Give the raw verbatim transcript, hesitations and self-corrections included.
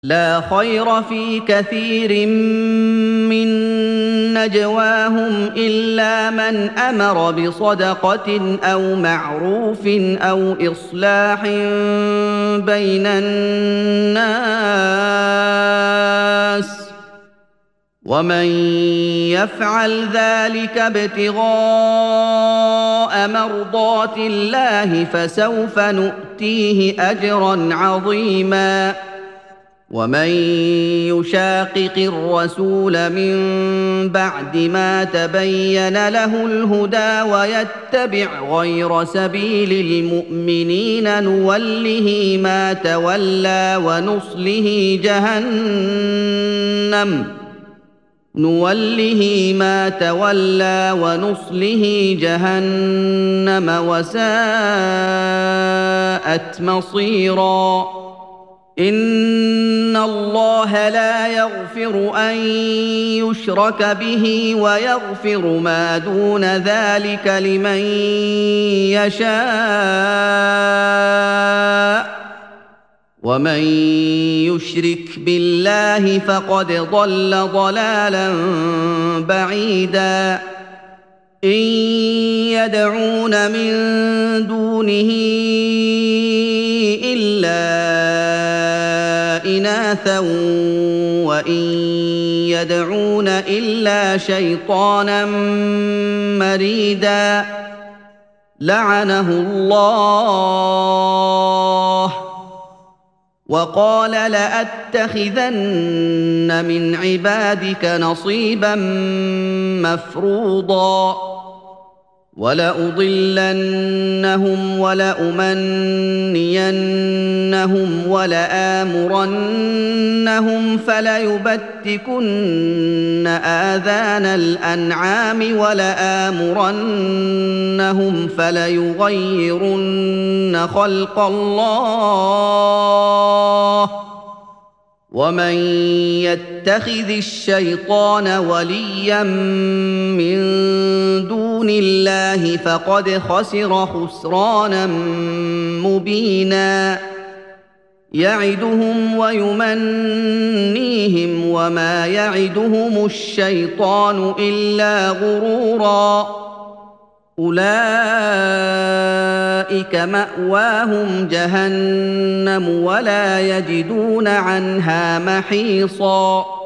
لا خير في كثير من نجواهم إلا من أمر بصدقة أو معروف أو إصلاح بين الناس ومن يفعل ذلك ابتغاء مرضات الله فسوف نؤتيه أجرا عظيما ومن يشاقق الرسول من بعد ما تبين له الهدى ويتبع غير سبيل المؤمنين نوله ما تولى ونصله جهنم نوله ما تولى ونصله جهنم وساءت مصيرا إن الله لا يغفر أن يشرك به ويغفر ما دون ذلك لمن يشاء ومن يشرك بالله فقد ضل ضلالا بعيدا إن يدعون من دونه إلا إناثا وإن يدعون إلا شيطانا مريدا لعنه الله وقال لأتخذن من عبادك نصيبا مفروضا ولأضلنهم ولأمنينهم ولآمرنهم فليبتكن آذان الأنعام ولآمرنهم فليغيرن خلق الله ومن يتخذ الشيطان وليا من دون الله فقد خسر خسرانا مبينا يعدهم ويمنيهم وما يعدهم الشيطان إلا غرورا أولئك مأواهم جهنم ولا يجدون عنها محيصا